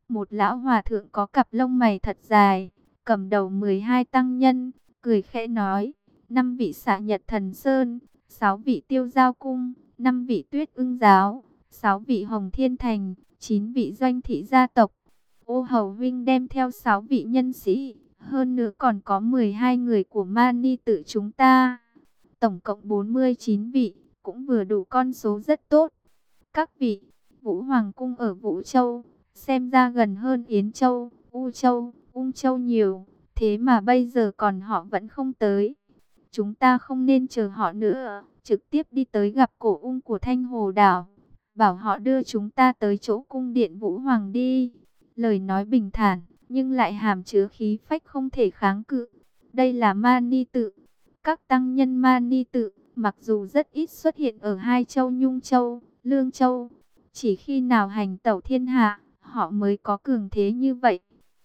Một lão hòa thượng có cặp lông mày thật dài, cầm đầu 12 tăng nhân, cười khẽ nói: 5 vị Xạ Nhật Thần Sơn, 6 vị Tiêu Giao Cung, 5 vị Tuyết Ưng Giáo, 6 vị Hồng Thiên Thành, 9 vị Doanh Thị gia tộc. Ô Hầu Vinh đem theo 6 vị nhân sĩ, hơn nữa còn có 12 người của Mani tự chúng ta. Tổng cộng 49 vị, cũng vừa đủ con số rất tốt. Các vị, Vũ Hoàng cung ở Vũ Châu, xem ra gần hơn Yến Châu, U Châu, Ung Châu nhiều, thế mà bây giờ còn họ vẫn không tới. Chúng ta không nên chờ họ nữa, trực tiếp đi tới gặp cổ ung của Thanh Hồ Đảo, bảo họ đưa chúng ta tới chỗ cung điện Vũ Hoàng đi. Lời nói bình thản, nhưng lại hàm chứa khí phách không thể kháng cự. Đây là Mani tự. Các tăng nhân Mani tự, mặc dù rất ít xuất hiện ở hai châu Nhung Châu, Lương Châu, chỉ khi nào hành tẩu thiên hạ, họ mới có cường thế như vậy.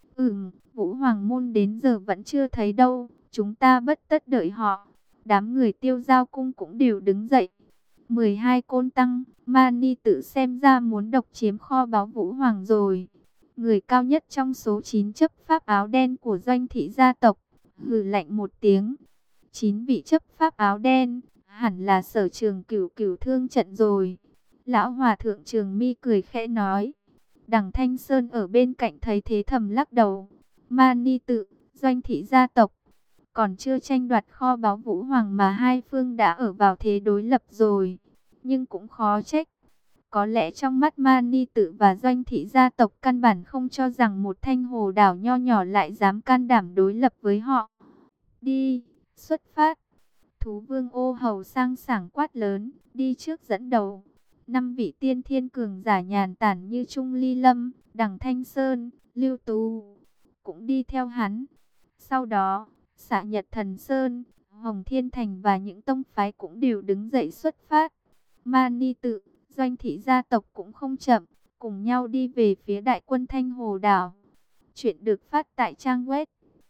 Vũ Hoàng môn đến giờ vẫn chưa thấy đâu, chúng ta bất tất đợi họ. Đám người Tiêu Giao cung cũng đều đứng dậy. 12 côn tăng, Mani tự xem ra muốn độc chiếm kho báu Vũ Hoàng rồi. Người cao nhất trong số 9 chấp pháp áo đen của Doanh Thị gia tộc, hừ lạnh một tiếng. 9 vị chấp pháp áo đen, hẳn là Sở Trường Cửu Cửu thương trận rồi. Lão Hòa thượng Trường Mi cười khẽ nói. Đằng Thanh Sơn ở bên cạnh thấy thế thầm lắc đầu. Mani tự, Doanh Thị gia tộc, còn chưa tranh đoạt kho báu Vũ Hoàng mà hai phương đã ở vào thế đối lập rồi. Nhưng cũng khó trách. Có lẽ trong mắt Mani tự và Doanh Thị gia tộc căn bản không cho rằng một Thanh Hồ Đảo nho nhỏ lại dám can đảm đối lập với họ. Đi, xuất phát. Thú vương Ô Hầu sang sảng quát lớn, đi trước dẫn đầu. 5 vị tiên thiên cường giả nhàn tản như Trung Ly Lâm, Đằng Thanh Sơn, Lưu Tú cũng đi theo hắn. Sau đó, Xạ Nhật Thần Sơn, Hồng Thiên Thành và những tông phái cũng đều đứng dậy xuất phát. Mani tự, Doanh Thị gia tộc cũng không chậm, cùng nhau đi về phía đại quân Thanh Hồ Đảo. Chuyện được phát tại trang web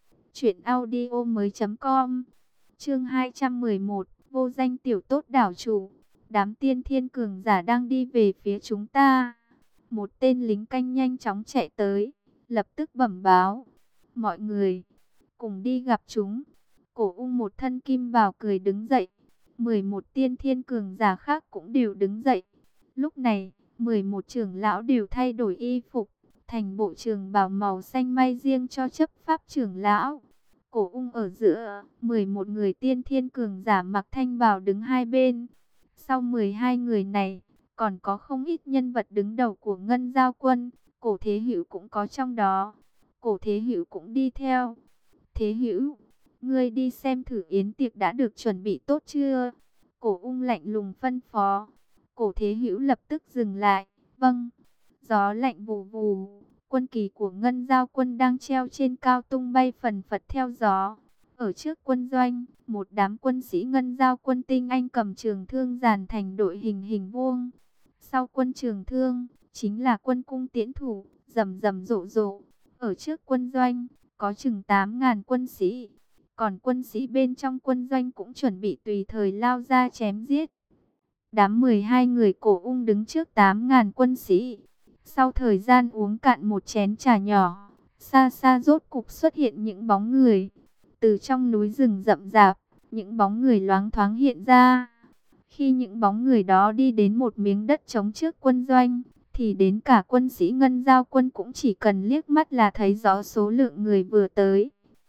truyệnaudiomoi.com. Chương 211, vô danh tiểu tốt đảo chủ. Đám tiên thiên cường giả đang đi về phía chúng ta. Một tên lính canh nhanh chóng chạy tới, lập tức bẩm báo: mọi người, cùng đi gặp chúng. Cổ ung một thân kim bào cười đứng dậy. 11 tiên thiên cường giả khác cũng đều đứng dậy. Lúc này, 11 trưởng lão đều thay đổi y phục, thành bộ trường bào màu xanh may riêng cho chấp pháp trưởng lão. Cổ ung ở giữa, 11 người tiên thiên cường giả mặc thanh bào đứng hai bên. Sau 12 người này, còn có không ít nhân vật đứng đầu của Ngân Giao quân. Cổ Thế Hữu cũng có trong đó. Cổ Thế Hữu cũng đi theo. Thế Hữu, ngươi đi xem thử yến tiệc đã được chuẩn bị tốt chưa? Cổ ung lạnh lùng phân phó. Cổ Thế Hữu lập tức dừng lại. Vâng. Gió lạnh vù vù. Quân kỳ của Ngân Giao quân đang treo trên cao tung bay phần phật theo gió. Ở trước quân doanh, một đám quân sĩ Ngân Giao quân tinh anh cầm trường thương dàn thành đội hình hình vuông. Sau quân trường thương, chính là quân cung tiễn thủ, rầm rầm rộ rộ. Ở trước quân doanh, có chừng 8.000 quân sĩ. Còn quân sĩ bên trong quân doanh cũng chuẩn bị tùy thời lao ra chém giết. Đám 12 người cổ ung đứng trước 8.000 quân sĩ. Sau thời gian uống cạn một chén trà nhỏ, xa xa rốt cục xuất hiện những bóng người. Từ trong núi rừng rậm rạp, những bóng người loáng thoáng hiện ra. Khi những bóng người đó đi đến một miếng đất trống trước quân doanh, thì đến cả quân sĩ Ngân Giao quân cũng chỉ cần liếc mắt là thấy rõ số lượng người vừa tới.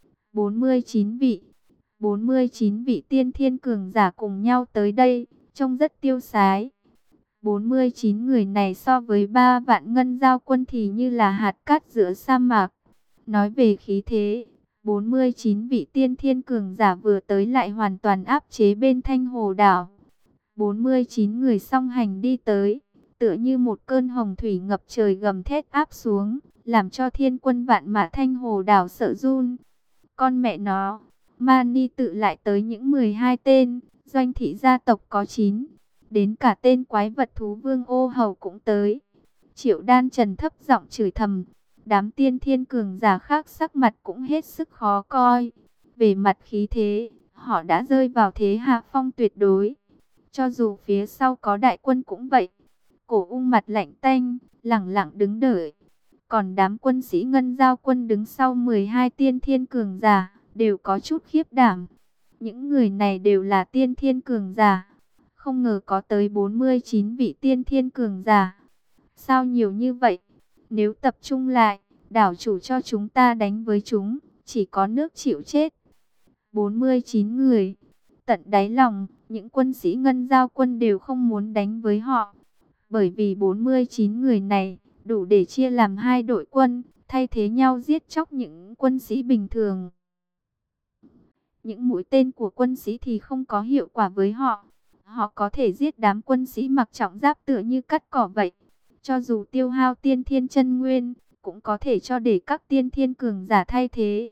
49 vị. 49 vị tiên thiên cường giả cùng nhau tới đây, trông rất tiêu sái. 49 người này so với 3 vạn Ngân Giao quân thì như là hạt cát giữa sa mạc. Nói về khí thế, 49 vị tiên thiên cường giả vừa tới lại hoàn toàn áp chế bên Thanh Hồ Đảo. 49 người song hành đi tới, tựa như một cơn hồng thủy ngập trời gầm thét áp xuống, làm cho thiên quân vạn mã Thanh Hồ Đảo sợ run. Con mẹ nó, Mani tự lại tới những 12 tên, Doanh Thị gia tộc có 9. Đến cả tên quái vật thú vương Ô Hầu cũng tới. Triệu Đan Trần thấp giọng chửi thầm. Đám tiên thiên cường giả khác sắc mặt cũng hết sức khó coi. Về mặt khí thế, họ đã rơi vào thế hạ phong tuyệt đối. Cho dù phía sau có đại quân cũng vậy. Cổ ung mặt lạnh tanh, lẳng lặng đứng đợi. Còn đám quân sĩ Ngân Giao quân đứng sau 12 tiên thiên cường giả, đều có chút khiếp đảm. Những người này đều là tiên thiên cường giả. Không ngờ có tới 49 vị tiên thiên cường giả. Sao nhiều như vậy? Nếu tập trung lại, đảo chủ cho chúng ta đánh với chúng, chỉ có nước chịu chết. 49 người. Tận đáy lòng, những quân sĩ Ngân Giao quân đều không muốn đánh với họ. Bởi vì 49 người này đủ để chia làm hai đội quân, thay thế nhau giết chóc những quân sĩ bình thường. Những mũi tên của quân sĩ thì không có hiệu quả với họ. Họ có thể giết đám quân sĩ mặc trọng giáp tựa như cắt cỏ vậy. Cho dù tiêu hao tiên thiên chân nguyên, cũng có thể cho để các tiên thiên cường giả thay thế.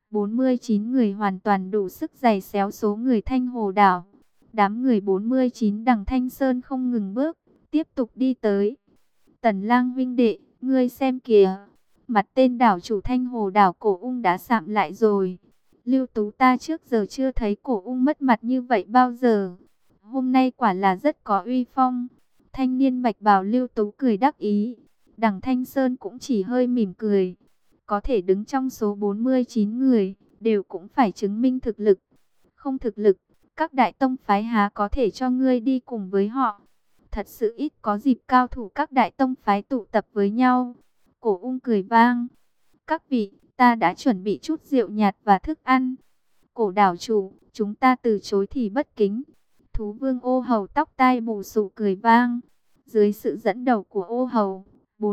49 người hoàn toàn đủ sức giày xéo số người Thanh Hồ Đảo. Đám người 49 đằng Thanh Sơn không ngừng bước, tiếp tục đi tới. Tần Lang huynh đệ, ngươi xem kìa, mặt tên đảo chủ Thanh Hồ Đảo Cổ Ung đã sạm lại rồi. Lưu Tú ta trước giờ chưa thấy Cổ Ung mất mặt như vậy bao giờ. Hôm nay quả là rất có uy phong. Thanh niên bạch bào Lưu Tú cười đắc ý. Đằng Thanh Sơn cũng chỉ hơi mỉm cười. Có thể đứng trong số 49 người, đều cũng phải chứng minh thực lực. Không thực lực, các đại tông phái há có thể cho ngươi đi cùng với họ. Thật sự ít có dịp cao thủ các đại tông phái tụ tập với nhau. Cổ Ung cười vang. Các vị, ta đã chuẩn bị chút rượu nhạt và thức ăn. Cổ đảo chủ, chúng ta từ chối thì bất kính. Thú vương Ô Hầu tóc tai bù xù cười vang. Dưới sự dẫn đầu của Ô Hầu,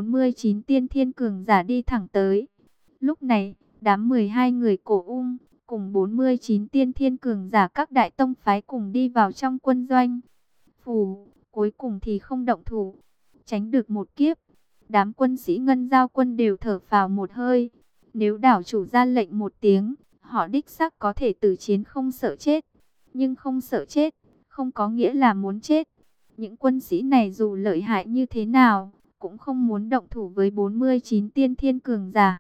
49 tiên thiên cường giả đi thẳng tới. Lúc này, đám 12 người Cổ Ung cùng 49 tiên thiên cường giả các đại tông phái cùng đi vào trong quân doanh. Phù, cuối cùng thì không động thủ, tránh được một kiếp. Đám quân sĩ Ngân Giao quân đều thở phào một hơi. Nếu đảo chủ ra lệnh một tiếng, họ đích xác có thể tử chiến không sợ chết. Nhưng không sợ chết, không có nghĩa là muốn chết. Những quân sĩ này dù lợi hại như thế nào, cũng không muốn động thủ với 49 tiên thiên cường giả.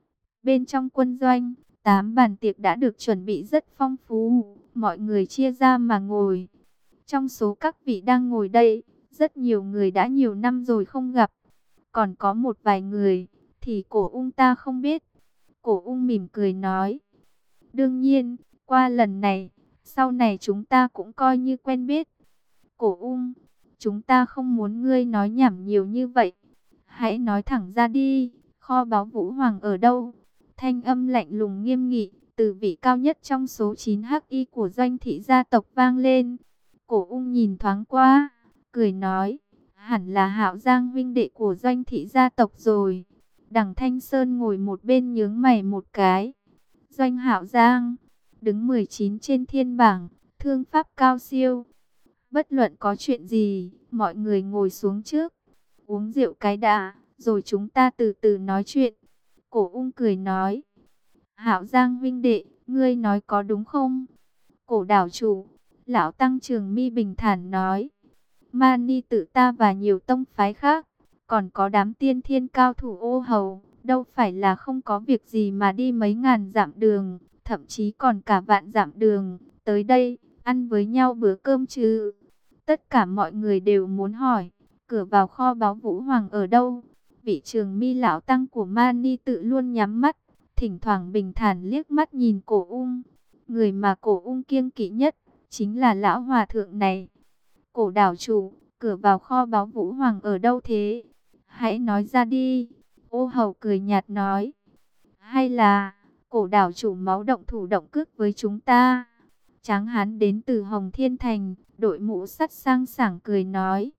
Bên trong quân doanh, 8 bàn tiệc đã được chuẩn bị rất phong phú, mọi người chia ra mà ngồi. Trong số các vị đang ngồi đây, rất nhiều người đã nhiều năm rồi không gặp. Còn có một vài người, thì Cổ Ung ta không biết. Cổ Ung mỉm cười nói. Đương nhiên, qua lần này, sau này chúng ta cũng coi như quen biết. Cổ Ung, chúng ta không muốn ngươi nói nhảm nhiều như vậy. Hãy nói thẳng ra đi, kho báu Vũ Hoàng ở đâu? Thanh âm lạnh lùng nghiêm nghị, từ vị cao nhất trong số 9 hắc y của doanh thị gia tộc vang lên. Cổ Ung nhìn thoáng qua, cười nói, hẳn là Hạo Giang huynh đệ của doanh thị gia tộc rồi. Đằng Thanh Sơn ngồi một bên nhướng mày một cái. Doanh Hạo Giang, đứng 19 trên thiên bảng, thương pháp cao siêu. Bất luận có chuyện gì, mọi người ngồi xuống trước, uống rượu cái đã, rồi chúng ta từ từ nói chuyện. Cổ Ung cười nói, Hạo Giang huynh đệ, ngươi nói có đúng không? Cổ đảo chủ, lão tăng Trường Mi bình thản nói, Mani tự ta và nhiều tông phái khác, còn có đám tiên thiên cao thủ Ô Hầu, đâu phải là không có việc gì mà đi mấy ngàn dặm đường, thậm chí còn cả vạn dặm đường, tới đây, ăn với nhau bữa cơm chứ. Tất cả mọi người đều muốn hỏi, cửa vào kho báu Vũ Hoàng ở đâu? Vị Trường Mi lão tăng của Mani tự luôn nhắm mắt, thỉnh thoảng bình thản liếc mắt nhìn Cổ Ung. Người mà Cổ Ung kiêng kỵ nhất, chính là lão hòa thượng này. Cổ đảo chủ, cửa vào kho báu Vũ Hoàng ở đâu thế? Hãy nói ra đi. Ô Hầu cười nhạt nói. Hay là, cổ đảo chủ máu động thủ động cước với chúng ta? Tráng hán đến từ Hồng Thiên Thành, đội mũ sắt sang sảng cười nói.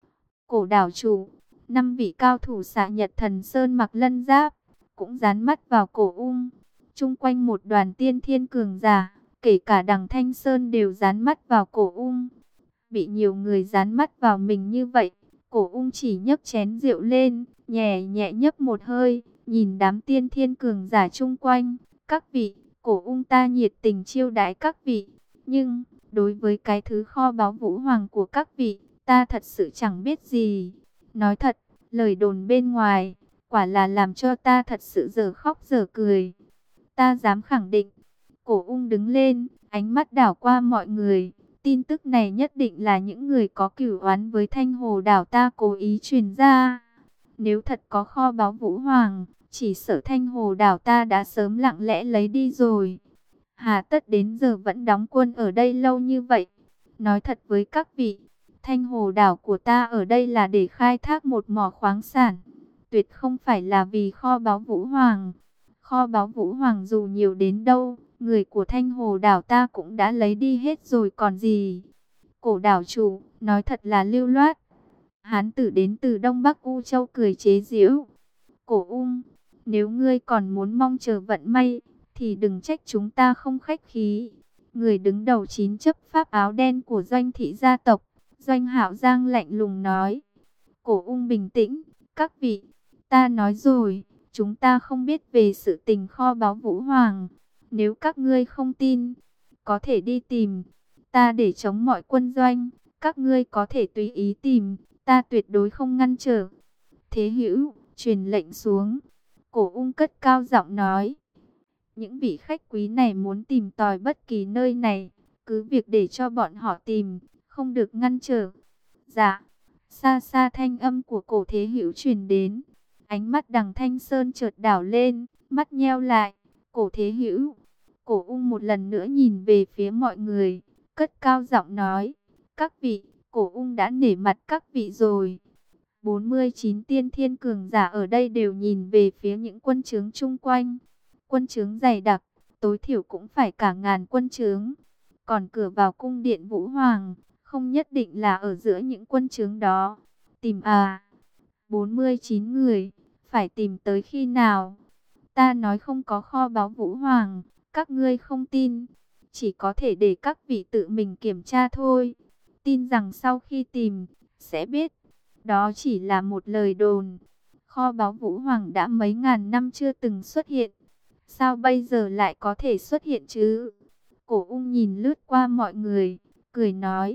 Cổ đảo chủ, 5 vị cao thủ Xạ Nhật Thần Sơn mặc lân giáp, cũng dán mắt vào Cổ Ung. Chung quanh một đoàn tiên thiên cường giả, kể cả đằng Thanh Sơn đều dán mắt vào Cổ Ung. Bị nhiều người dán mắt vào mình như vậy, Cổ Ung chỉ nhấc chén rượu lên, nhẹ nhẹ nhấp một hơi, nhìn đám tiên thiên cường giả chung quanh. Các vị, Cổ Ung ta nhiệt tình chiêu đãi các vị, nhưng đối với cái thứ kho báu Vũ Hoàng của các vị, ta thật sự chẳng biết gì. Nói thật, lời đồn bên ngoài, quả là làm cho ta thật sự dở khóc dở cười. Ta dám khẳng định. Cổ Ung đứng lên, ánh mắt đảo qua mọi người. Tin tức này nhất định là những người có cửu oán với Thanh Hồ Đảo ta cố ý truyền ra. Nếu thật có kho báu Vũ Hoàng, chỉ sợ Thanh Hồ đảo ta đã sớm lặng lẽ lấy đi rồi. Hà tất đến giờ vẫn đóng quân ở đây lâu như vậy. Nói thật với các vị, Thanh Hồ đảo của ta ở đây là để khai thác một mỏ khoáng sản, tuyệt không phải là vì kho báu Vũ Hoàng. Kho báu Vũ Hoàng dù nhiều đến đâu, người của Thanh Hồ đảo ta cũng đã lấy đi hết rồi còn gì. Cổ đảo chủ, nói thật là lưu loát. Hán tử đến từ Đông Bắc U Châu cười chế giễu. Cổ Ung, nếu ngươi còn muốn mong chờ vận may, thì đừng trách chúng ta không khách khí. Người đứng đầu 9 chấp pháp áo đen của Doanh thị gia tộc, Doanh Hạo Giang lạnh lùng nói. Cổ Ung bình tĩnh, các vị, ta nói rồi, chúng ta không biết về sự tình kho báu Vũ Hoàng. Nếu các ngươi không tin, có thể đi tìm, ta để chống mọi quân doanh, các ngươi có thể tùy ý tìm, ta tuyệt đối không ngăn trở. Thế Hữu truyền lệnh xuống. Cổ Ung cất cao giọng nói. Những vị khách quý này muốn tìm tòi bất kỳ nơi này, cứ việc để cho bọn họ tìm, không được ngăn trở. Dạ. Xa xa thanh âm của Cổ Thế Hữu truyền đến. Ánh mắt Đằng Thanh Sơn chợt đảo lên, mắt nheo lại. Cổ Thế Hữu. Cổ Ung một lần nữa nhìn về phía mọi người, cất cao giọng nói. Các vị, Cổ Ung đã nể mặt các vị rồi. 49 tiên thiên cường giả ở đây đều nhìn về phía những quân trướng chung quanh. Quân trướng dày đặc, tối thiểu cũng phải cả ngàn quân trướng. Còn cửa vào cung điện Vũ Hoàng, không nhất định là ở giữa những quân trướng đó. Tìm à? 49 người, phải tìm tới khi nào? Ta nói không có kho báu Vũ Hoàng, các ngươi không tin. Chỉ có thể để các vị tự mình kiểm tra thôi. Tin rằng sau khi tìm, sẽ biết. Đó chỉ là một lời đồn. Kho báu Vũ Hoàng đã mấy ngàn năm chưa từng xuất hiện. Sao bây giờ lại có thể xuất hiện chứ? Cổ Ung nhìn lướt qua mọi người, cười nói.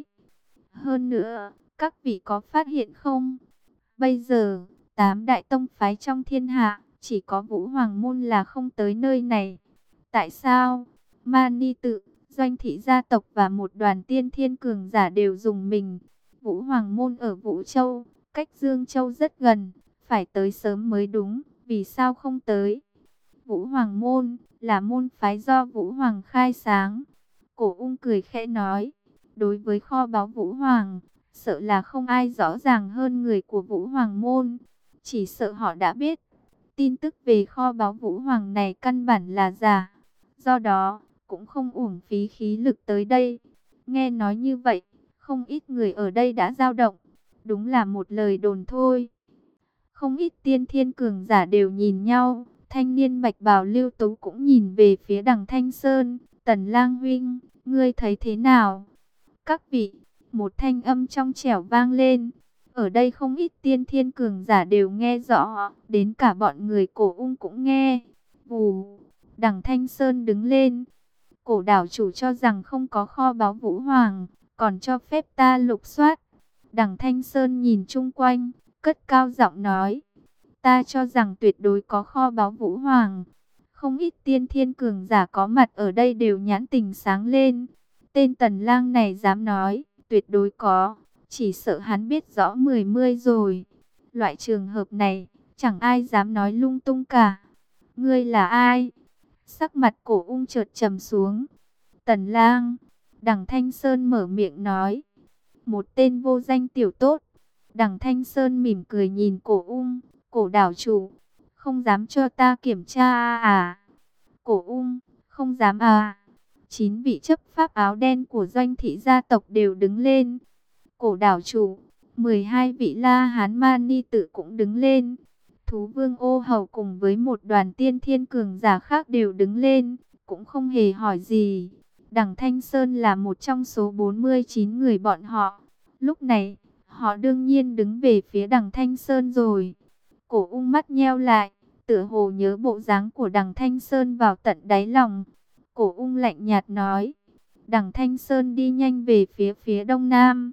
Hơn nữa, các vị có phát hiện không? Bây giờ, 8 đại tông phái trong thiên hạ, chỉ có Vũ Hoàng môn là không tới nơi này. Tại sao? Mani Tự, Doanh thị gia tộc và một đoàn tiên thiên cường giả đều dùng mình. Vũ Hoàng môn ở Vũ Châu, cách Dương Châu rất gần, phải tới sớm mới đúng, vì sao không tới? Vũ Hoàng môn là môn phái do Vũ Hoàng khai sáng. Cổ Ung cười khẽ nói, đối với kho báu Vũ Hoàng, sợ là không ai rõ ràng hơn người của Vũ Hoàng môn. Chỉ sợ họ đã biết, tin tức về kho báu Vũ Hoàng này căn bản là giả. Do đó, cũng không uổng phí khí lực tới đây. Nghe nói như vậy, không ít người ở đây đã dao động. Đúng là một lời đồn thôi. Không ít tiên thiên cường giả đều nhìn nhau. Thanh niên bạch bào Lưu Tú cũng nhìn về phía Đằng Thanh Sơn. Tần Lang huynh, ngươi thấy thế nào? Các vị, một thanh âm trong trẻo vang lên. Ở đây không ít tiên thiên cường giả đều nghe rõ. Đến cả bọn người Cổ Ung cũng nghe. Vù, Đằng Thanh Sơn đứng lên. Cổ đảo chủ cho rằng không có kho báu Vũ Hoàng, còn cho phép ta lục soát. Đằng Thanh Sơn nhìn chung quanh, cất cao giọng nói. Ta cho rằng tuyệt đối có kho báu Vũ Hoàng. Không ít tiên thiên cường giả có mặt ở đây đều nhãn tình sáng lên. Tên Tần Lang này dám nói, tuyệt đối có. Chỉ sợ hắn biết rõ mười mươi rồi. Loại trường hợp này, chẳng ai dám nói lung tung cả. Ngươi là ai? Sắc mặt Cổ Ung chợt trầm xuống. Tần Lang. Đằng Thanh Sơn mở miệng nói. Một tên vô danh tiểu tốt. Đằng Thanh Sơn mỉm cười nhìn Cổ Ung. Cổ đảo chủ, không dám cho ta kiểm tra à? Cổ Ung, không dám à? 9 vị chấp pháp áo đen của Doanh thị gia tộc đều đứng lên. Cổ đảo chủ, 12 vị La Hán Mani Tự cũng đứng lên. Thú Vương Ô Hầu cùng với một đoàn tiên thiên cường giả khác đều đứng lên, cũng không hề hỏi gì. Đằng Thanh Sơn là một trong số 49 người bọn họ. Lúc này, họ đương nhiên đứng về phía Đằng Thanh Sơn rồi. Cổ Ung mắt nheo lại, tựa hồ nhớ bộ dáng của Đằng Thanh Sơn vào tận đáy lòng. Cổ Ung lạnh nhạt nói. Đằng Thanh Sơn đi nhanh về phía đông nam.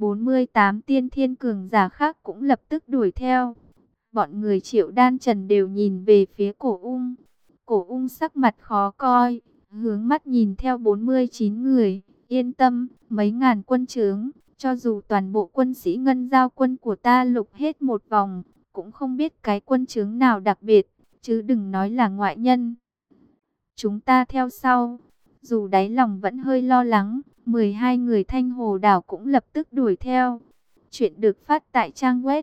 48 tiên thiên cường giả khác cũng lập tức đuổi theo. Bọn người Triệu Đan Trần đều nhìn về phía Cổ Ung. Cổ Ung sắc mặt khó coi, hướng mắt nhìn theo 49 người. Yên tâm, mấy ngàn quân trướng, cho dù toàn bộ quân sĩ Ngân Giao quân của ta lục hết một vòng, cũng không biết cái quân chướng nào đặc biệt, chứ đừng nói là ngoại nhân. Chúng ta theo sau, dù đáy lòng vẫn hơi lo lắng, 12 người Thanh Hồ Đảo cũng lập tức đuổi theo. Chuyện được phát tại trang web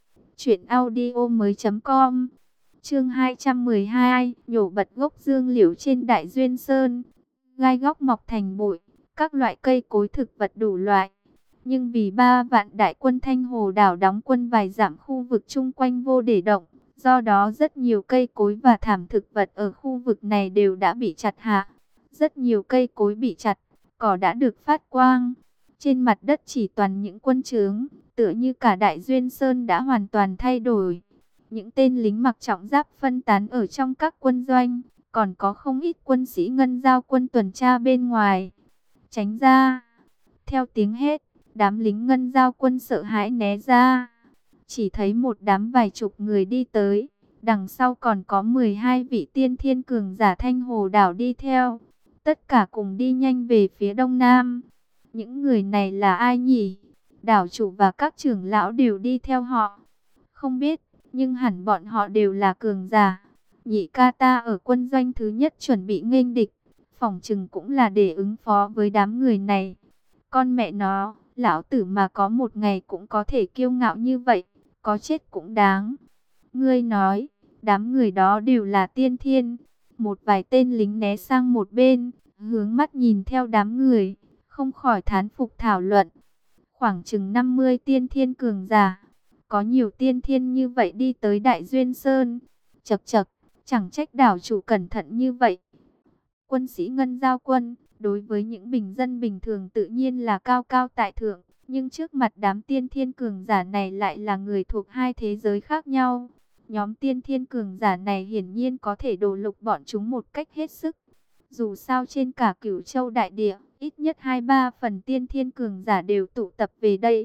truyệnaudiomoi.com. Chương 212, nhổ bật gốc dương liễu trên Đại Duyên Sơn. Gai góc mọc thành bụi, các loại cây cối thực vật đủ loại. Nhưng vì 3 vạn đại quân Thanh Hồ Đảo đóng quân vài dặm khu vực chung quanh vô để động, do đó rất nhiều cây cối và thảm thực vật ở khu vực này đều đã bị chặt hạ. Rất nhiều cây cối bị chặt, cỏ đã được phát quang. Trên mặt đất chỉ toàn những quân trướng, tựa như cả Đại Duyên Sơn đã hoàn toàn thay đổi. Những tên lính mặc trọng giáp phân tán ở trong các quân doanh, còn có không ít quân sĩ ngân giao quân tuần tra bên ngoài. Tránh ra! Theo tiếng hét, đám lính ngân giao quân sợ hãi né ra. Chỉ thấy một đám vài chục người đi tới, đằng sau còn có 12 vị tiên thiên cường giả Thanh Hồ Đảo đi theo. Tất cả cùng đi nhanh về phía đông nam. Những người này là ai nhỉ? Đảo chủ và các trưởng lão đều đi theo họ. Không biết, nhưng hẳn bọn họ đều là cường giả. Nhị ca ta ở quân doanh thứ nhất chuẩn bị nghênh địch, phỏng chừng cũng là để ứng phó với đám người này. Con mẹ nó, lão tử mà có một ngày cũng có thể kiêu ngạo như vậy, có chết cũng đáng. Ngươi nói, đám người đó đều là tiên thiên. Một vài tên lính né sang một bên, hướng mắt nhìn theo đám người, không khỏi thán phục thảo luận. Khoảng chừng 50 tiên thiên cường giả, có nhiều tiên thiên như vậy đi tới Đại Duyên Sơn. Chậc chậc, chẳng trách đảo chủ cẩn thận như vậy. Quân sĩ ngân giao quân, đối với những bình dân bình thường tự nhiên là cao cao tại thượng, nhưng trước mặt đám tiên thiên cường giả này lại là người thuộc hai thế giới khác nhau. Nhóm tiên thiên cường giả này hiển nhiên có thể đổ lục bọn chúng một cách hết sức. Dù sao trên cả Cửu Châu đại địa, ít nhất 2-3 phần tiên thiên cường giả đều tụ tập về đây.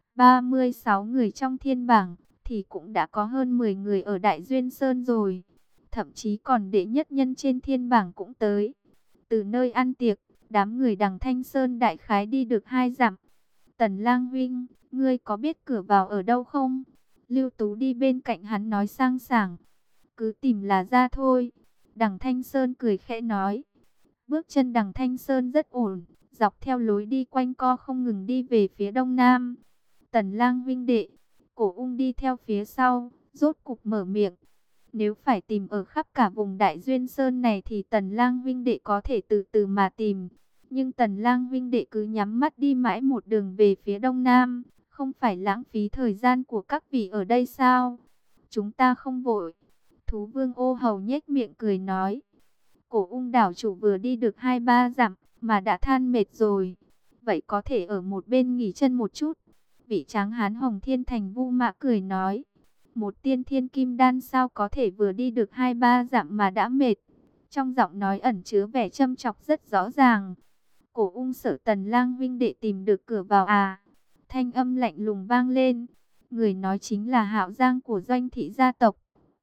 36 người trong thiên bảng, thì cũng đã có hơn 10 người ở Đại Duyên Sơn rồi. Thậm chí còn đệ nhất nhân trên thiên bảng cũng tới. Từ nơi ăn tiệc, đám người đằng Thanh Sơn đại khái đi được 2 dặm. Tần Lang huynh, ngươi có biết cửa vào ở đâu không? Lưu Tú đi bên cạnh hắn nói sang sảng. Cứ tìm là ra thôi. Đằng Thanh Sơn cười khẽ nói. Bước chân đằng Thanh Sơn rất ổn, dọc theo lối đi quanh co không ngừng đi về phía đông nam. Tần Lang huynh đệ, Cổ Ung đi theo phía sau, rốt cục mở miệng. Nếu phải tìm ở khắp cả vùng Đại Duyên Sơn này thì Tần Lang huynh đệ có thể từ từ mà tìm. Nhưng Tần Lang huynh đệ cứ nhắm mắt đi mãi một đường về phía đông nam, không phải lãng phí thời gian của các vị ở đây sao? Chúng ta không vội. Thú Vương Ô Hầu nhếch miệng cười nói. Cổ Ung đảo chủ vừa đi được 2-3 dặm mà đã than mệt rồi. Vậy có thể ở một bên nghỉ chân một chút. Vị tráng hán Hồng Thiên Thành Vu Mã cười nói. Một tiên thiên kim đan sao có thể vừa đi được 2-3 dặm mà đã mệt. Trong giọng nói ẩn chứa vẻ châm chọc rất rõ ràng. Cổ Ung sợ Tần Lang huynh đệ tìm được cửa vào à? Thanh âm lạnh lùng vang lên. Người nói chính là Hạo Giang của Doanh thị gia tộc.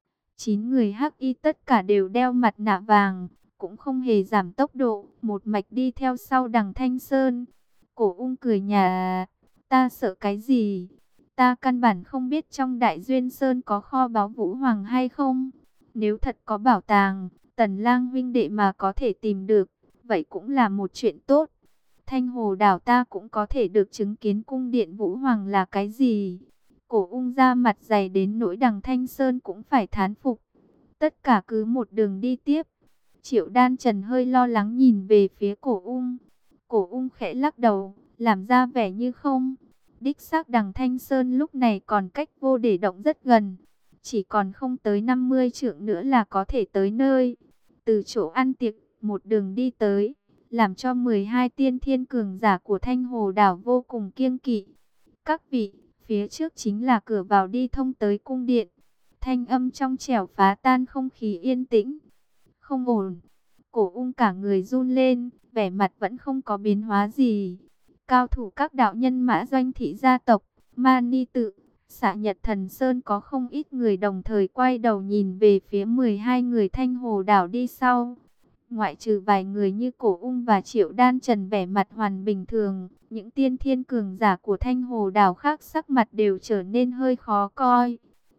9 người hắc y tất cả đều đeo mặt nạ vàng, cũng không hề giảm tốc độ, một mạch đi theo sau đằng Thanh Sơn. Cổ Ung cười nhạt, ta sợ cái gì? Ta căn bản không biết trong Đại Duyên Sơn có kho báu Vũ Hoàng hay không. Nếu thật có bảo tàng, Tần Lang huynh đệ mà có thể tìm được, vậy cũng là một chuyện tốt. Thanh Hồ đảo ta cũng có thể được chứng kiến cung điện Vũ Hoàng là cái gì. Cổ Ung ra mặt dày đến nỗi đằng Thanh Sơn cũng phải thán phục. Tất cả cứ một đường đi tiếp. Triệu Đan Trần hơi lo lắng nhìn về phía Cổ Ung. Cổ Ung khẽ lắc đầu, làm ra vẻ như không. Đích xác đằng Thanh Sơn lúc này còn cách vô để động rất gần. Chỉ còn không tới 50 trượng nữa là có thể tới nơi. Từ chỗ ăn tiệc, một đường đi tới, làm cho 12 tiên thiên cường giả của Thanh Hồ đảo vô cùng kiêng kỵ. Các vị, phía trước chính là cửa vào đi thông tới cung điện. Thanh âm trong trẻo phá tan không khí yên tĩnh. Không ổn. Cổ Ung cả người run lên, vẻ mặt vẫn không có biến hóa gì. Cao thủ các đạo nhân Mã Doanh thị gia tộc, Mani Tự, Xạ Nhật Thần Sơn có không ít người đồng thời quay đầu nhìn về phía 12 người Thanh Hồ đảo đi sau. Ngoại trừ vài người như Cổ Ung và Triệu Đan Trần vẻ mặt hoàn bình thường, những tiên thiên cường giả của Thanh Hồ đảo khác sắc mặt đều trở nên hơi khó coi.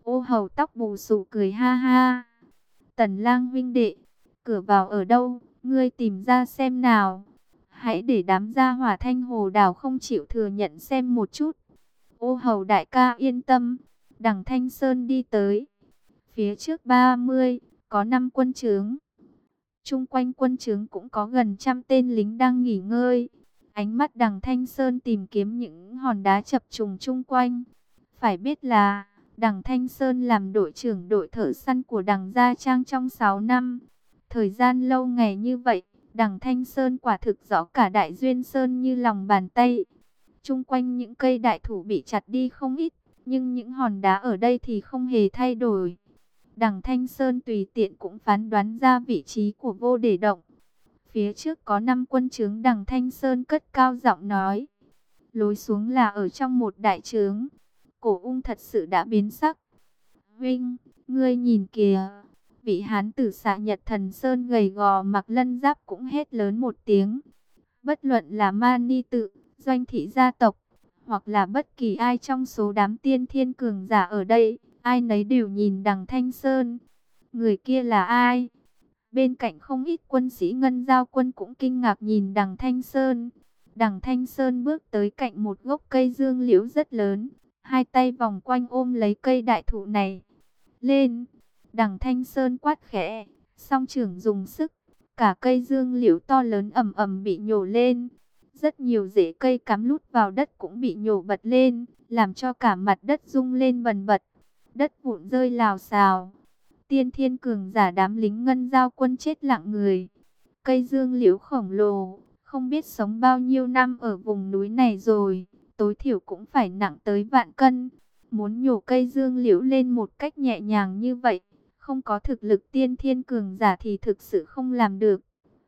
Ô Hầu tóc bù xù cười ha ha. Tần Lang huynh đệ, cửa vào ở đâu, ngươi tìm ra xem nào. Hãy để đám gia hỏa Thanh Hồ Đảo không chịu thừa nhận xem một chút. Ô Hầu đại ca yên tâm. Đằng Thanh Sơn đi tới. Phía trước 30, có 5 quân trướng. Chung quanh quân trướng cũng có gần 100 tên lính đang nghỉ ngơi. Ánh mắt đằng Thanh Sơn tìm kiếm những hòn đá chập trùng chung quanh. Phải biết là đằng Thanh Sơn làm đội trưởng đội thợ săn của đằng Gia Trang trong 6 năm. Thời gian lâu ngày như vậy, đằng Thanh Sơn quả thực rõ cả Đại Duyên Sơn như lòng bàn tay. Chung quanh những cây đại thụ bị chặt đi không ít, nhưng những hòn đá ở đây thì không hề thay đổi. Đằng Thanh Sơn tùy tiện cũng phán đoán ra vị trí của Vô Để Động. Phía trước có 5 quân trướng, đằng Thanh Sơn cất cao giọng nói. Lối xuống là ở trong một đại trướng. Cổ Ung thật sự đã biến sắc. Vinh, ngươi nhìn kìa. Vị hán tử xạ Nhật Thần Sơn gầy gò mặc lân giáp cũng hét lớn một tiếng. Bất luận là Mani Tự, Doanh thị gia tộc, hoặc là bất kỳ ai trong số đám tiên thiên cường giả ở đây, ai nấy đều nhìn đằng Thanh Sơn. Người kia là ai? Bên cạnh không ít quân sĩ Ngân Giao quân cũng kinh ngạc nhìn đằng Thanh Sơn. Đằng Thanh Sơn bước tới cạnh một gốc cây dương liễu rất lớn, hai tay vòng quanh ôm lấy cây đại thụ này. Lên! Đằng Thanh Sơn quát khẽ, song trưởng dùng sức, cả cây dương liễu to lớn ầm ầm bị nhổ lên. Rất nhiều rễ cây cắm lút vào đất cũng bị nhổ bật lên, làm cho cả mặt đất rung lên bần bật. Đất vụn rơi lào xào. Tiên thiên cường giả đám lính Ngân Giao quân chết lặng người. Cây dương liễu khổng lồ, không biết sống bao nhiêu năm ở vùng núi này rồi, tối thiểu cũng phải nặng tới vạn cân. Muốn nhổ cây dương liễu lên một cách nhẹ nhàng như vậy, không có thực lực tiên thiên cường giả thì thực sự không làm được.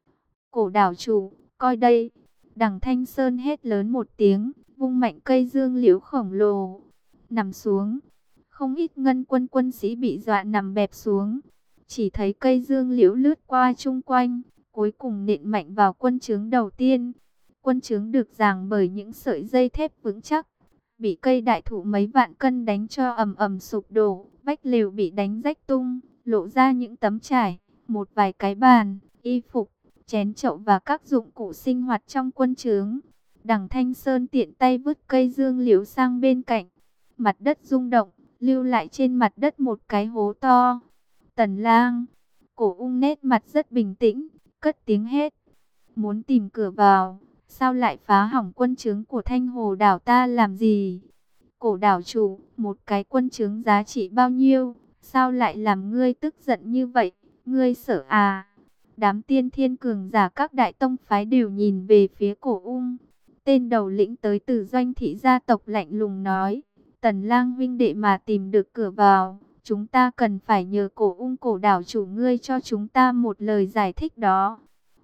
Cổ đảo chủ, coi đây. Đằng Thanh Sơn hét lớn một tiếng, vung mạnh cây dương liễu khổng lồ. Nằm xuống. Không ít ngân quân quân sĩ bị dọa nằm bẹp xuống. Chỉ thấy cây dương liễu lướt qua chung quanh, cuối cùng nện mạnh vào quân trướng đầu tiên. Quân trướng được giằng bởi những sợi dây thép vững chắc, bị cây đại thụ mấy vạn cân đánh cho ầm ầm sụp đổ. Vách lều bị đánh rách tung, lộ ra những tấm trải, một vài cái bàn, y phục, chén chậu và các dụng cụ sinh hoạt trong quân trướng. Đằng Thanh Sơn tiện tay vứt cây dương liễu sang bên cạnh. Mặt đất rung động, lưu lại trên mặt đất một cái hố to. Tần Lang, Cổ Ung nét mặt rất bình tĩnh, cất tiếng hét. Muốn tìm cửa vào, sao lại phá hỏng quân trướng của Thanh Hồ đảo ta làm gì? Cổ đảo chủ, một cái quân trướng giá trị bao nhiêu, sao lại làm ngươi tức giận như vậy? Ngươi sợ à? Đám tiên thiên cường giả các đại tông phái đều nhìn về phía Cổ Ung. Tên đầu lĩnh tới từ Doanh thị gia tộc lạnh lùng nói. Tần Lang huynh đệ mà tìm được cửa vào, chúng ta cần phải nhờ Cổ Ung cổ đảo chủ ngươi cho chúng ta một lời giải thích đó.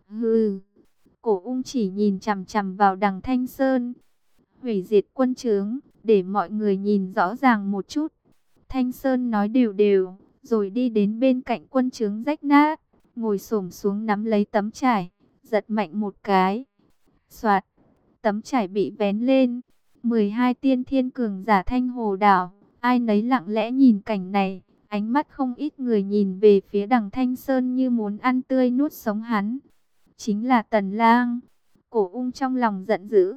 Hừ. Cổ Ung chỉ nhìn chằm chằm vào đằng Thanh Sơn. Hủy diệt quân trướng, để mọi người nhìn rõ ràng một chút. Thanh Sơn nói đều đều, rồi đi đến bên cạnh quân trướng rách nát, ngồi xổm xuống nắm lấy tấm trải, giật mạnh một cái. Soạt, tấm trải bị vén lên. 12 tiên thiên cường giả Thanh Hồ đảo, ai nấy lặng lẽ nhìn cảnh này, ánh mắt không ít người nhìn về phía đằng Thanh Sơn như muốn ăn tươi nuốt sống hắn. Chính là Tần Lang. Cổ Ung trong lòng giận dữ.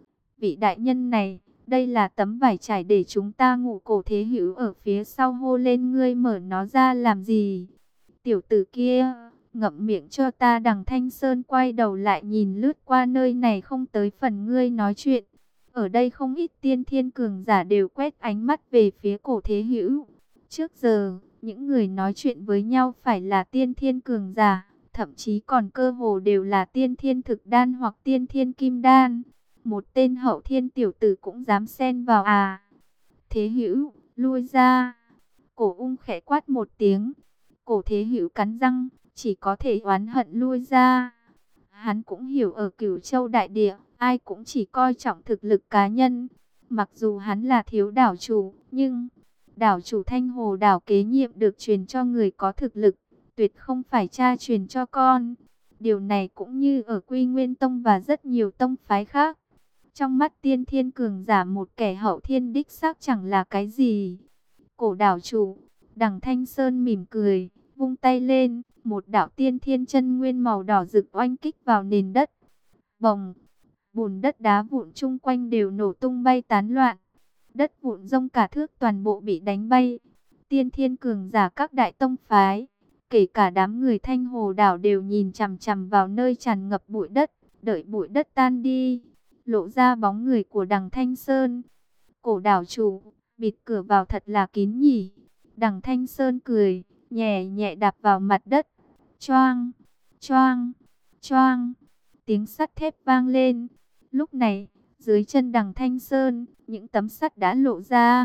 Vị đại nhân này, đây là tấm vải trải để chúng ta ngủ. Cổ Thế Hữu ở phía sau hô lên, ngươi mở nó ra làm gì? Tiểu tử kia, ngậm miệng cho ta. Đằng Thanh Sơn quay đầu lại nhìn lướt qua, nơi này không tới phần ngươi nói chuyện. Ở đây không ít tiên thiên cường giả đều quét ánh mắt về phía Cổ Thế Hữu. Trước giờ, những người nói chuyện với nhau phải là tiên thiên cường giả, thậm chí còn cơ hồ đều là tiên thiên thực đan hoặc tiên thiên kim đan. Một tên hậu thiên tiểu tử cũng dám xen vào à? Thế Hữu, lui ra. Cổ Ung khẽ quát một tiếng. Cổ Thế Hữu cắn răng, chỉ có thể oán hận lui ra. Hắn cũng hiểu ở Cửu Châu đại địa, ai cũng chỉ coi trọng thực lực cá nhân. Mặc dù hắn là thiếu đảo chủ, nhưng đảo chủ Thanh Hồ đảo kế nhiệm được truyền cho người có thực lực, tuyệt không phải cha truyền cho con. Điều này cũng như ở Quy Nguyên Tông và rất nhiều tông phái khác. Trong mắt tiên thiên cường giả, một kẻ hậu thiên đích xác chẳng là cái gì. Cổ đảo chủ, Đằng Thanh Sơn mỉm cười, vung tay lên, một đạo tiên thiên chân nguyên màu đỏ rực oanh kích vào nền đất. Bồng, bùn đất đá vụn chung quanh đều nổ tung bay tán loạn. Đất vụn rông cả thước toàn bộ bị đánh bay. Tiên thiên cường giả các đại tông phái, kể cả đám người Thanh Hồ đảo đều nhìn chằm chằm vào nơi tràn ngập bụi đất, đợi bụi đất tan đi, lộ ra bóng người của Đằng Thanh Sơn. Cổ đảo chủ, bịt cửa vào thật là kín nhỉ. Đằng Thanh Sơn cười, nhẹ nhẹ đạp vào mặt đất. Choang, choang, choang, tiếng sắt thép vang lên. Lúc này, dưới chân Đằng Thanh Sơn, những tấm sắt đã lộ ra.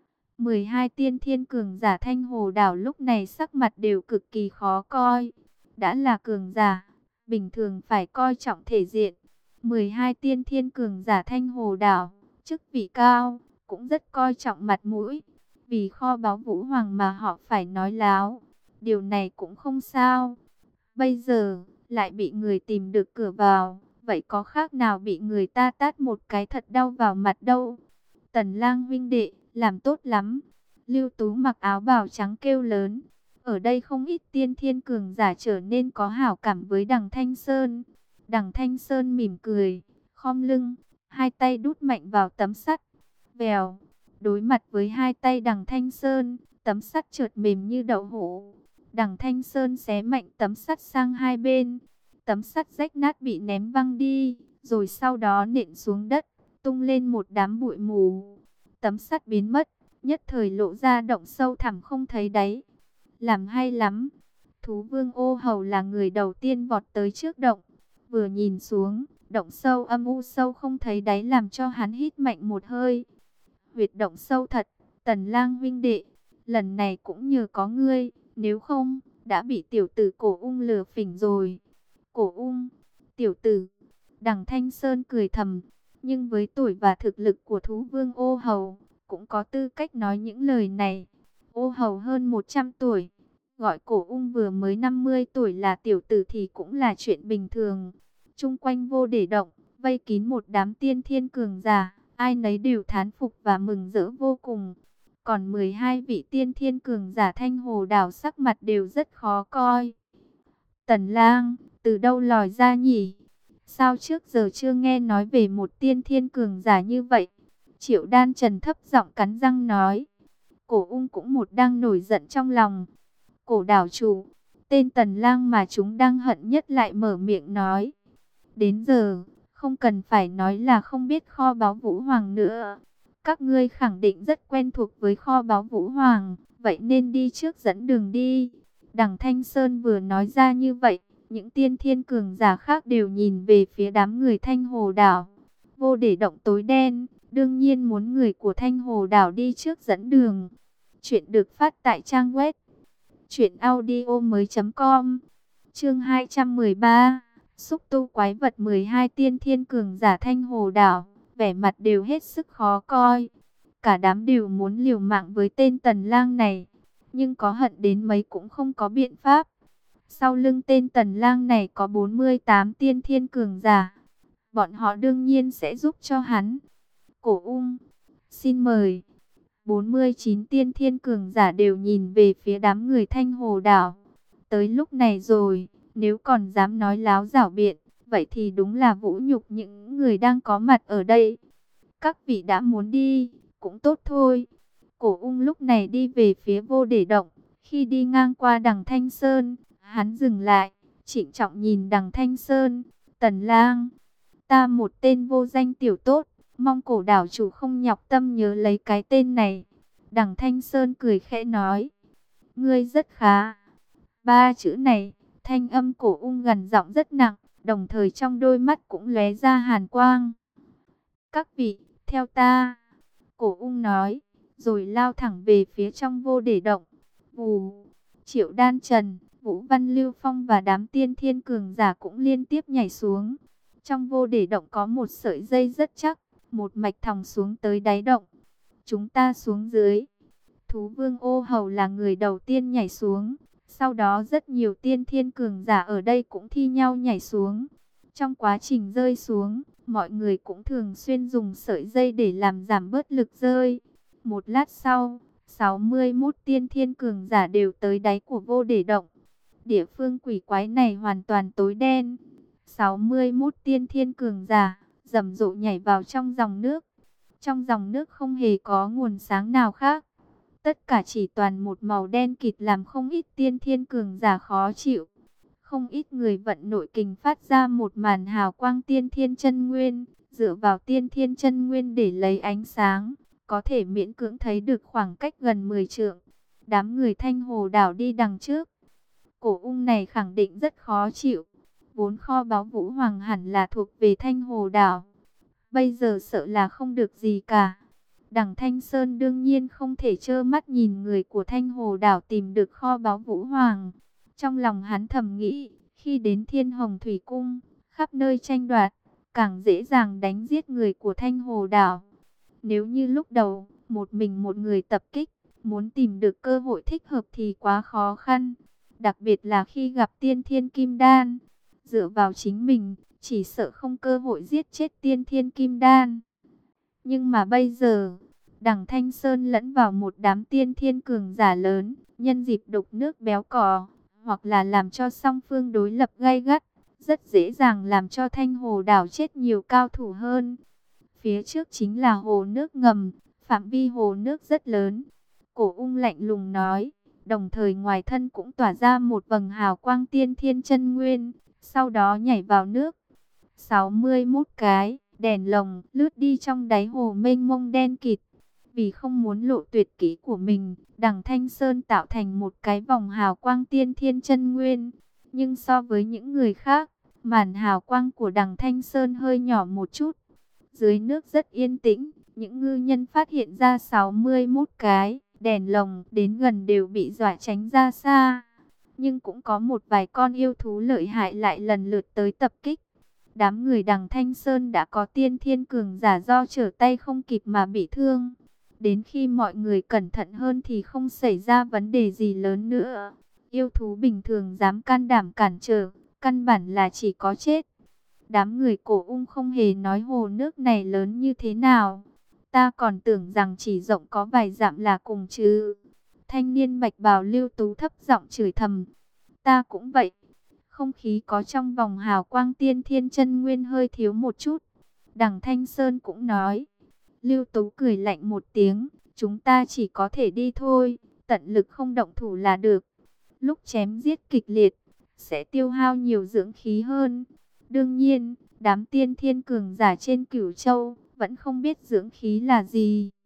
12 tiên thiên cường giả Thanh Hồ đảo lúc này sắc mặt đều cực kỳ khó coi. Đã là cường giả, bình thường phải coi trọng thể diện. 12 tiên thiên cường giả Thanh Hồ đảo, chức vị cao, cũng rất coi trọng mặt mũi. Vì kho báu Vũ Hoàng mà họ phải nói láo. Điều này cũng không sao. Bây giờ, lại bị người tìm được cửa vào. Vậy có khác nào bị người ta tát một cái thật đau vào mặt đâu. Tần Lang huynh đệ, làm tốt lắm. Lưu Tú mặc áo bào trắng kêu lớn. Ở đây không ít tiên thiên cường giả trở nên có hảo cảm với Đằng Thanh Sơn. Đằng Thanh Sơn mỉm cười, khom lưng, hai tay đút mạnh vào tấm sắt. Vèo, đối mặt với hai tay Đằng Thanh Sơn, tấm sắt chợt mềm như đậu hũ. Đằng Thanh Sơn xé mạnh tấm sắt sang hai bên. Tấm sắt rách nát bị ném văng đi, rồi sau đó nện xuống đất, tung lên một đám bụi mù. Tấm sắt biến mất, nhất thời lộ ra động sâu thẳm không thấy đáy. Làm hay lắm. Thú vương Ô Hầu là người đầu tiên vọt tới trước động. Vừa nhìn xuống, động sâu âm u sâu không thấy đáy làm cho hắn hít mạnh một hơi. Huyệt động sâu thật, Tần Lang huynh đệ, lần này cũng nhờ có ngươi, nếu không, đã bị tiểu tử Cổ Ung lừa phỉnh rồi. Cổ Ung, tiểu tử, Đằng Thanh Sơn cười thầm, nhưng với tuổi và thực lực của thú vương Ô Hầu, cũng có tư cách nói những lời này. Ô Hầu hơn 100 tuổi, gọi Cổ Ung vừa mới 50 tuổi là tiểu tử thì cũng là chuyện bình thường. Chung quanh vô để động, vây kín một đám tiên thiên cường giả, ai nấy đều thán phục và mừng rỡ vô cùng. Còn 12 vị tiên thiên cường giả Thanh Hồ đảo sắc mặt đều rất khó coi. Tần Lang, từ đâu lòi ra nhỉ? Sao trước giờ chưa nghe nói về một tiên thiên cường giả như vậy? Triệu Đan Trần thấp giọng cắn răng nói. Cổ Ung cũng một đang nổi giận trong lòng. Cổ đảo chủ, tên Tần Lang mà chúng đang hận nhất lại mở miệng nói. Đến giờ, không cần phải nói là không biết kho báu Vũ Hoàng nữa. Các ngươi khẳng định rất quen thuộc với kho báu Vũ Hoàng, vậy nên đi trước dẫn đường đi. Đằng Thanh Sơn vừa nói ra như vậy, những tiên thiên cường giả khác đều nhìn về phía đám người Thanh Hồ đảo. Vô để động tối đen, đương nhiên muốn người của Thanh Hồ đảo đi trước dẫn đường. Chuyện được phát tại trang web truyệnaudiomoi.com. Chương 213. Xúc tu quái vật 12 tiên thiên cường giả Thanh Hồ đảo, vẻ mặt đều hết sức khó coi. Cả đám đều muốn liều mạng với tên Tần Lang này, nhưng có hận đến mấy cũng không có biện pháp. Sau lưng tên Tần Lang này có 48 tiên thiên cường giả, bọn họ đương nhiên sẽ giúp cho hắn. Cổ Ung, xin mời. 49 tiên thiên cường giả đều nhìn về phía đám người Thanh Hồ đảo. Tới lúc này rồi, nếu còn dám nói láo giảo biện, vậy thì đúng là vũ nhục những người đang có mặt ở đây. Các vị đã muốn đi, cũng tốt thôi. Cổ Ung lúc này đi về phía vô để động. Khi đi ngang qua Đằng Thanh Sơn, hắn dừng lại, trịnh trọng nhìn Đằng Thanh Sơn. Tần Lang, ta một tên vô danh tiểu tốt, mong cổ đảo chủ không nhọc tâm nhớ lấy cái tên này. Đằng Thanh Sơn cười khẽ nói. Ngươi rất khá. Ba chữ này, thanh âm Cổ Ung gần giọng rất nặng, đồng thời trong đôi mắt cũng lóe ra hàn quang. Các vị, theo ta. Cổ Ung nói, rồi lao thẳng về phía trong vô để động. Vù, Triệu Đan Trần, Vũ Văn Lưu Phong và đám tiên thiên cường giả cũng liên tiếp nhảy xuống. Trong vô để động có một sợi dây rất chắc, một mạch thòng xuống tới đáy động. Chúng ta xuống dưới. Thú vương Ô Hầu là người đầu tiên nhảy xuống. Sau đó rất nhiều tiên thiên cường giả ở đây cũng thi nhau nhảy xuống. Trong quá trình rơi xuống, mọi người cũng thường xuyên dùng sợi dây để làm giảm bớt lực rơi. Một lát sau, 61 tiên thiên cường giả đều tới đáy của vô để động. Địa phương quỷ quái này hoàn toàn tối đen. 61 tiên thiên cường giả rầm rộ nhảy vào trong dòng nước. Trong dòng nước không hề có nguồn sáng nào khác. Tất cả chỉ toàn một màu đen kịt làm không ít tiên thiên cường giả khó chịu. Không ít người vận nội kình phát ra một màn hào quang tiên thiên chân nguyên, dựa vào tiên thiên chân nguyên để lấy ánh sáng, có thể miễn cưỡng thấy được khoảng cách gần 10 trượng. Đám người Thanh Hồ đảo đi đằng trước. Cổ ung này khẳng định rất khó chịu. Vốn kho báu Vũ Hoàng hẳn là thuộc về Thanh Hồ đảo. Bây giờ sợ là không được gì cả. Đằng Thanh Sơn đương nhiên không thể trơ mắt nhìn người của Thanh Hồ đảo tìm được kho báu Vũ Hoàng. Trong lòng hắn thầm nghĩ, khi đến Thiên Hồng Thủy Cung, khắp nơi tranh đoạt, càng dễ dàng đánh giết người của Thanh Hồ đảo. Nếu như lúc đầu, một mình một người tập kích, muốn tìm được cơ hội thích hợp thì quá khó khăn. Đặc biệt là khi gặp Tiên Thiên Kim Đan, dựa vào chính mình, chỉ sợ không cơ hội giết chết Tiên Thiên Kim Đan. Nhưng mà bây giờ, đằng Thanh Sơn lẫn vào một đám tiên thiên cường giả lớn, nhân dịp đục nước béo cò, hoặc là làm cho song phương đối lập gay gắt, rất dễ dàng làm cho Thanh Hồ đảo chết nhiều cao thủ hơn. Phía trước chính là hồ nước ngầm, phạm vi hồ nước rất lớn. Cổ ung lạnh lùng nói, đồng thời ngoài thân cũng tỏa ra một vầng hào quang tiên thiên chân nguyên, sau đó nhảy vào nước. 61 cái đèn lồng lướt đi trong đáy hồ mênh mông đen kịt. Vì không muốn lộ tuyệt kỹ của mình, đằng Thanh Sơn tạo thành một cái vòng hào quang tiên thiên chân nguyên. Nhưng so với những người khác, màn hào quang của đằng Thanh Sơn hơi nhỏ một chút. Dưới nước rất yên tĩnh, những ngư nhân phát hiện ra 61 cái đèn lồng đến gần đều bị dọa tránh ra xa. Nhưng cũng có một vài con yêu thú lợi hại lại lần lượt tới tập kích. Đám người đằng Thanh Sơn đã có tiên thiên cường giả do trở tay không kịp mà bị thương. Đến khi mọi người cẩn thận hơn thì không xảy ra vấn đề gì lớn nữa. Yêu thú bình thường dám can đảm cản trở, căn bản là chỉ có chết. Đám người Cổ ung không hề nói hồ nước này lớn như thế nào. Ta còn tưởng rằng chỉ rộng có vài dặm là cùng chứ. Thanh niên bạch bào Lưu Tú thấp giọng chửi thầm. Ta cũng vậy. Không khí có trong vòng hào quang tiên thiên chân nguyên hơi thiếu một chút. Đằng Thanh Sơn cũng nói. Lưu Tú cười lạnh một tiếng. Chúng ta chỉ có thể đi thôi. Tận lực không động thủ là được. Lúc chém giết kịch liệt, sẽ tiêu hao nhiều dưỡng khí hơn. Đương nhiên, đám tiên thiên cường giả trên Cửu Châu vẫn không biết dưỡng khí là gì.